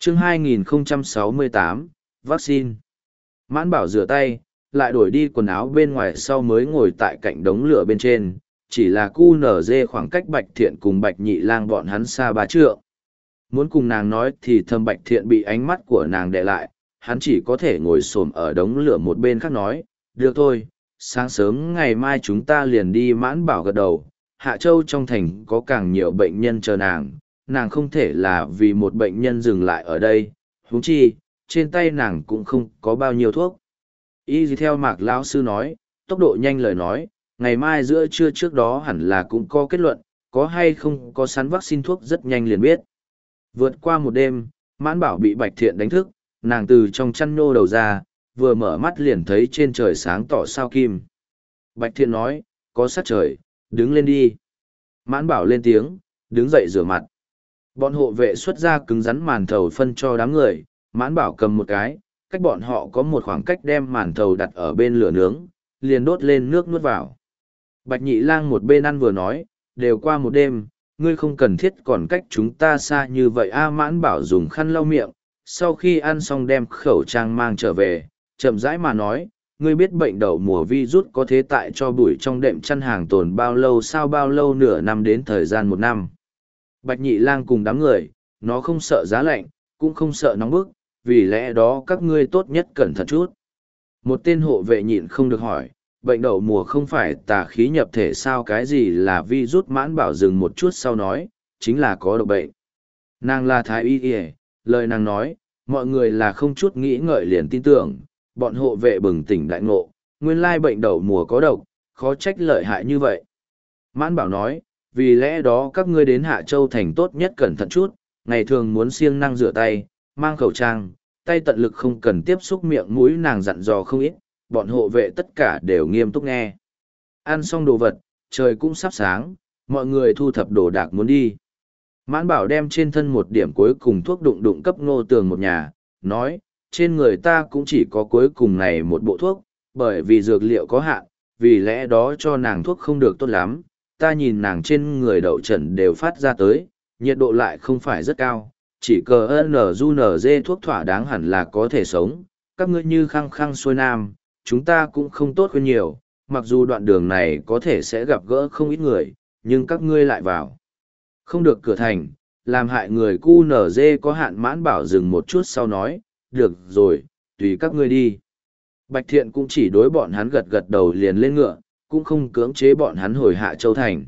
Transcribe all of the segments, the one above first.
Chương 2068, Vaccine. Mãn Bảo rửa tay, lại đổi đi quần áo bên ngoài sau mới ngồi tại cạnh đống lửa bên trên, chỉ là QNZ khoảng cách Bạch Thiện cùng Bạch Nhị Lang bọn hắn xa 3 trượng. Muốn cùng nàng nói thì Thâm Bạch Thiện bị ánh mắt của nàng đè lại, hắn chỉ có thể ngồi xổm ở đống lửa một bên khác nói, được thôi, sáng sớm ngày mai chúng ta liền đi. Mãn Bảo gật đầu, Hạ Châu trong thành có càng nhiều bệnh nhân chờ nàng không thể là vì một bệnh nhân dừng lại ở đây, huống chi, trên tay nàng cũng không có bao nhiêu thuốc. Y theo Mạc lão sư nói, tốc độ nhanh lời nói, ngày mai giữa trưa trước đó hẳn là cũng có kết luận, có hay không có sẵn vaccine thuốc rất nhanh liền biết. Vượt qua một đêm, Mãn Bảo bị Bạch Thiện đánh thức, nàng từ trong chăn nhô đầu ra, vừa mở mắt liền thấy trên trời sáng tỏ sao kim. Bạch Thiện nói, có sát trời, đứng lên đi. Mãn Bảo lên tiếng, đứng dậy rửa mặt. Bọn hộ vệ xuất ra cứng rắn màn thầu phân cho đám người, Mãn Bảo cầm một cái, cách bọn họ có một khoảng cách đem màn thầu đặt ở bên lửa nướng, liền đốt lên nước nuốt vào. Bạch Nhị Lang một bên ăn vừa nói, đều qua một đêm, ngươi không cần thiết còn cách chúng ta xa như vậy. Mãn Bảo dùng khăn lau miệng, sau khi ăn xong đem khẩu trang mang trở về, chậm rãi mà nói, ngươi biết bệnh đậu mùa virus có thế tại cho bụi trong đệm chăn hàng tồn bao lâu sao? Bao lâu? Nửa năm đến thời gian 1 năm. Bạch Nhị Lang cùng đám người, nó không sợ giá lạnh, cũng không sợ nóng bức, vì lẽ đó các ngươi tốt nhất cẩn thận chút. Một tên hộ vệ nhịn không được hỏi, bệnh đậu mùa không phải tà khí nhập thể sao? Cái gì là virus? Mãn Bảo dừng một chút sau nói, chính là có độc bệnh. Nàng là thái y y, lời nàng nói, mọi người là không chút nghĩ ngợi liền tin tưởng, bọn hộ vệ bừng tỉnh đại ngộ, nguyên lai bệnh đậu mùa có độc, khó trách lợi hại như vậy. Mãn Bảo nói, vì lẽ đó các ngươi đến Hạ Châu thành tốt nhất cẩn thận chút, ngày thường muốn siêng năng rửa tay, mang khẩu trang, tay tận lực không cần tiếp xúc miệng mũi. Nàng dặn dò không ít, bọn hộ vệ tất cả đều nghiêm túc nghe. Ăn xong đồ vật, trời cũng sắp sáng, mọi người thu thập đồ đạc muốn đi. Mãn Bảo đem trên thân một điểm cuối cùng thuốc đụng cấp Ngô Tường một nhà, nói, trên người ta cũng chỉ có cuối cùng này một bộ thuốc, bởi vì dược liệu có hạn, vì lẽ đó cho nàng thuốc không được tốt lắm. Ta nhìn nàng trên người đậu trần đều phát ra tới, nhiệt độ lại không phải rất cao, chỉ cờ NG thuốc thỏa đáng hẳn là có thể sống. Các ngươi như khăng khăng xuôi nam, chúng ta cũng không tốt hơn nhiều, mặc dù đoạn đường này có thể sẽ gặp gỡ không ít người, nhưng các ngươi lại vào không được cửa thành, làm hại người QNZ có hạn. Mãn Bảo dừng một chút sau nói, được rồi, tùy các ngươi đi. Bạch Thiện cũng chỉ đối bọn hắn gật gật đầu liền lên ngựa, cũng không cưỡng chế bọn hắn hồi Hạ Châu thành.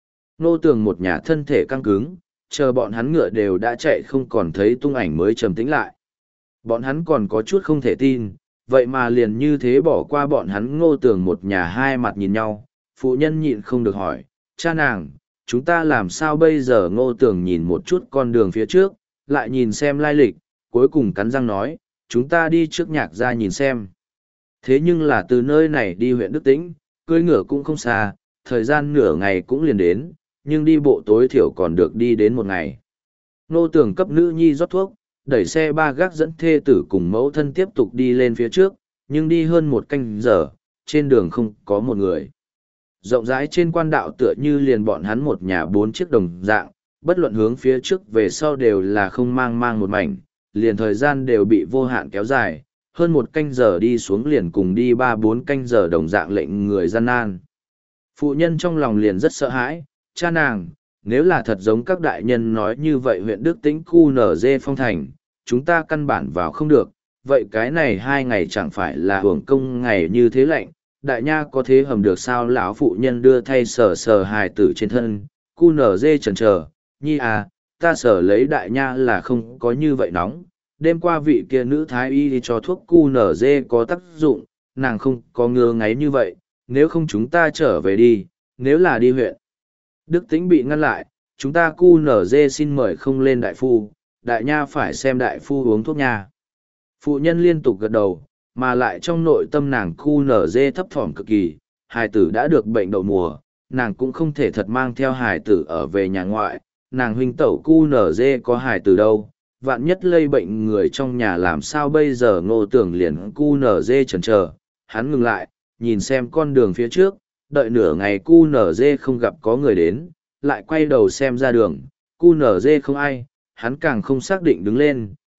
Nô Tường một nhà thân thể căng cứng, chờ bọn hắn ngựa đều đã chạy không còn thấy tung ảnh mới trầm tĩnh lại. Bọn hắn còn có chút không thể tin, vậy mà liền như thế bỏ qua bọn hắn. Ngô Tường một nhà hai mặt nhìn nhau, phụ nhân nhịn không được hỏi, cha nàng, chúng ta làm sao bây giờ? Ngô Tường nhìn một chút con đường phía trước, lại nhìn xem lai lịch, cuối cùng cắn răng nói, chúng ta đi trước Nhạc ra nhìn xem. Thế nhưng là từ nơi này đi huyện Đức Tĩnh, cưỡi ngựa cũng không xa, thời gian nửa ngày cũng liền đến, nhưng đi bộ tối thiểu còn được đi đến 1 ngày. Nô Tường cấp nữ nhi rót thuốc, đẩy xe ba gác dẫn thê tử cùng mẫu thân tiếp tục đi lên phía trước, nhưng đi hơn 1 canh giờ, trên đường không có một người. Rộng rãi trên quan đạo tựa như liền bọn hắn một nhà 4 chiếc đồng dạng, bất luận hướng phía trước về sau đều là không mang một mảnh, liền thời gian đều bị vô hạn kéo dài, hơn 1 canh giờ đi xuống liền cùng đi 3-4 canh giờ đồng dạng lệnh người gian nan. Phụ nhân trong lòng liền rất sợ hãi, cha nàng, nếu là thật giống các đại nhân nói như vậy huyện Đức Tĩnh QNZ phong thành, chúng ta căn bản vào không được, vậy cái này 2 ngày chẳng phải là hưởng công ngày như thế lạnh, đại nha có thế hầm được sao? Lão phụ nhân đưa thay sờ hài tử trên thân, QNZ chần chờ, nhi à, ta sở lấy đại nha là không có như vậy nóng. Đêm qua vị kia nữ thái y đi cho thuốc QNZ có tác dụng, nàng không có ngứa ngáy như vậy, nếu không chúng ta trở về đi, nếu là đi huyện Đức Tĩnh bị ngăn lại, chúng ta QNZ xin mời không lên đại phu, đại nha phải xem đại phu uống thuốc nha. Phụ nhân liên tục gật đầu, mà lại trong nội tâm nàng QNZ thấp thỏm cực kỳ, hài tử đã được bệnh đậu mùa, nàng cũng không thể thật mang theo hài tử ở về nhà ngoại, nàng huynh tẩu QNZ có hài tử đâu, vạn nhất lây bệnh người trong nhà làm sao bây giờ? Ngô Tường liền QNZ chần chờ, hắn ngừng lại, nhìn xem con đường phía trước, đợi nửa ngày QNZ không gặp có người đến, lại quay đầu xem ra đường, QNZ không ai, hắn càng không xác định đứng lên,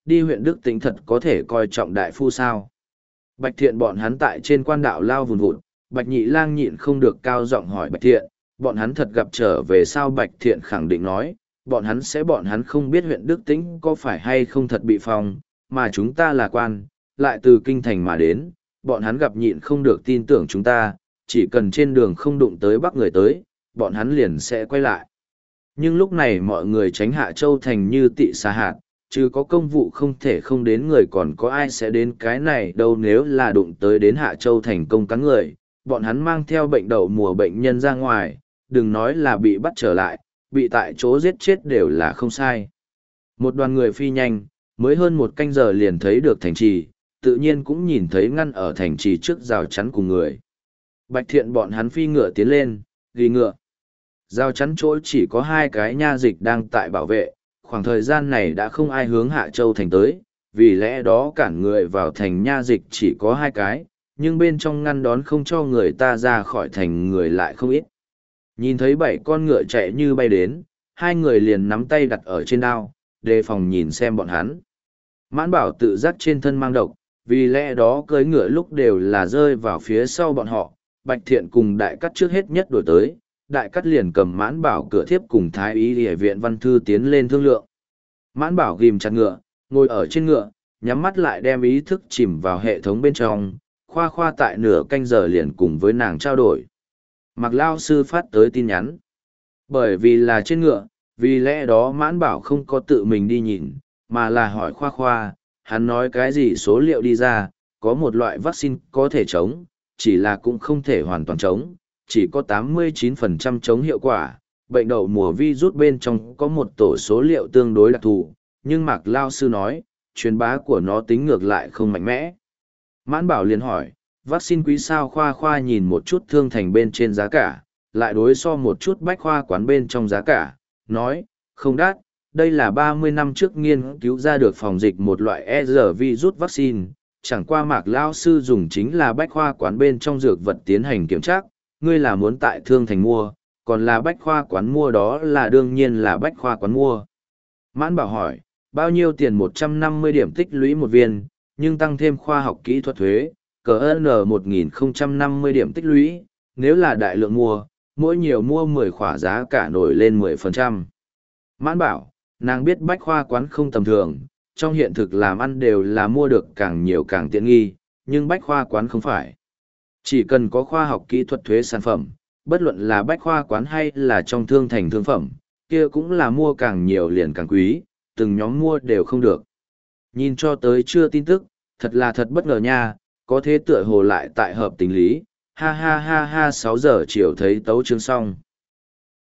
đi huyện Đức Tĩnh thật có thể coi trọng đại phu sao. Bạch Thiện bọn hắn tại trên quan đạo lao vùn vụt, Bạch Nhị Lang nhịn không được cao giọng hỏi Bạch Thiện, bọn hắn thật gặp trở về sao. Bạch Thiện khẳng định nói, bọn hắn không biết huyện Đức Tĩnh có phải hay không thật bị phong, mà chúng ta là quan, lại từ kinh thành mà đến, bọn hắn gặp nhịn không được tin tưởng chúng ta, chỉ cần trên đường không đụng tới Bắc người tới, bọn hắn liền sẽ quay lại. Nhưng lúc này mọi người tránh Hạ Châu thành như tị xa hạt, chứ có công vụ không thể không đến người, còn có ai sẽ đến cái này đâu. Nếu là đụng tới đến Hạ Châu thành công cắn người, bọn hắn mang theo bệnh đậu mùa bệnh nhân ra ngoài, đừng nói là bị bắt trở lại, bị tại chỗ giết chết đều là không sai. Một đoàn người phi nhanh, mới hơn một canh giờ liền thấy được thành trì, tự nhiên cũng nhìn thấy ngăn ở thành trì trước rào chắn cùng người. Bạch Thiện bọn hắn phi ngựa tiến lên, ghi ngựa. Rào chắn chỗ chỉ có hai cái nha dịch đang tại bảo vệ, khoảng thời gian này đã không ai hướng Hạ Châu thành tới, vì lẽ đó cản người vào thành nha dịch chỉ có hai cái, nhưng bên trong ngăn đón không cho người ta ra khỏi thành người lại không ít. Nhìn thấy 7 con ngựa chạy như bay đến, hai người liền nắm tay đặt ở trên đao, đề phòng nhìn xem bọn hắn. Mãn Bảo tự giác trên thân mang độc, vì lẽ đó cưỡi ngựa lúc đều là rơi vào phía sau bọn họ. Bạch Thiện cùng Đại Cắt trước hết nhất đổi tới, Đại Cắt liền cầm Mãn Bảo cửa thiếp cùng Thái Y Y viện văn thư tiến lên thương lượng. Mãn Bảo ghim chặt ngựa, ngồi ở trên ngựa, nhắm mắt lại đem ý thức chìm vào hệ thống bên trong, Khoa Khoa tại nửa canh giờ liền cùng với nàng trao đổi. Mạc Lao sư phát tới tin nhắn. Bởi vì là trên ngựa, vì lẽ đó Mãn Bảo không có tự mình đi nhìn, mà là hỏi Khoa Khoa, hắn nói cái gì số liệu đi ra, có một loại vaccine có thể chống, chỉ là cũng không thể hoàn toàn chống, chỉ có 89% chống hiệu quả. Bệnh đậu mùa virus bên trong có một tổ số liệu tương đối đặc thù, nhưng Mạc Lao sư nói, truyền bá của nó tính ngược lại không mạnh mẽ. Mãn Bảo liền hỏi, vaccine quý sao? Khoa Khoa nhìn một chút Thương Thành bên trên giá cả, lại đối so một chút bách khoa quán bên trong giá cả, nói, không đắt, đây là 30 năm trước nghiên cứu ra được phòng dịch một loại ER virus vaccine, chẳng qua Mạc Lao sư dùng chính là bách khoa quán bên trong dược vật tiến hành kiểm tra, ngươi là muốn tại Thương Thành mua, còn là bách khoa quán mua đó là đương nhiên là bách khoa quán mua. Mãn Bảo hỏi, bao nhiêu tiền? 150 điểm tích lũy một viên, nhưng tăng thêm khoa học kỹ thuật thuế, CN 1050 điểm tích lũy, nếu là đại lượng mua, mỗi nhiều mua 10 khỏa giá cả nổi lên 10%. Mãn Bảo, nàng biết bách khoa quán không tầm thường, trong hiện thực làm ăn đều là mua được càng nhiều càng tiện nghi, nhưng bách khoa quán không phải. Chỉ cần có khoa học kỹ thuật thuế sản phẩm, bất luận là bách khoa quán hay là trong Thương Thành thương phẩm, kia cũng là mua càng nhiều liền càng quý, từng nhóm mua đều không được. Nhìn cho tới chưa tin tức, thật là thật bất ngờ nha, có thế tựa hồ lại tại hợp tình lý, ha ha ha ha. 6 giờ chiều thấy tấu chương xong.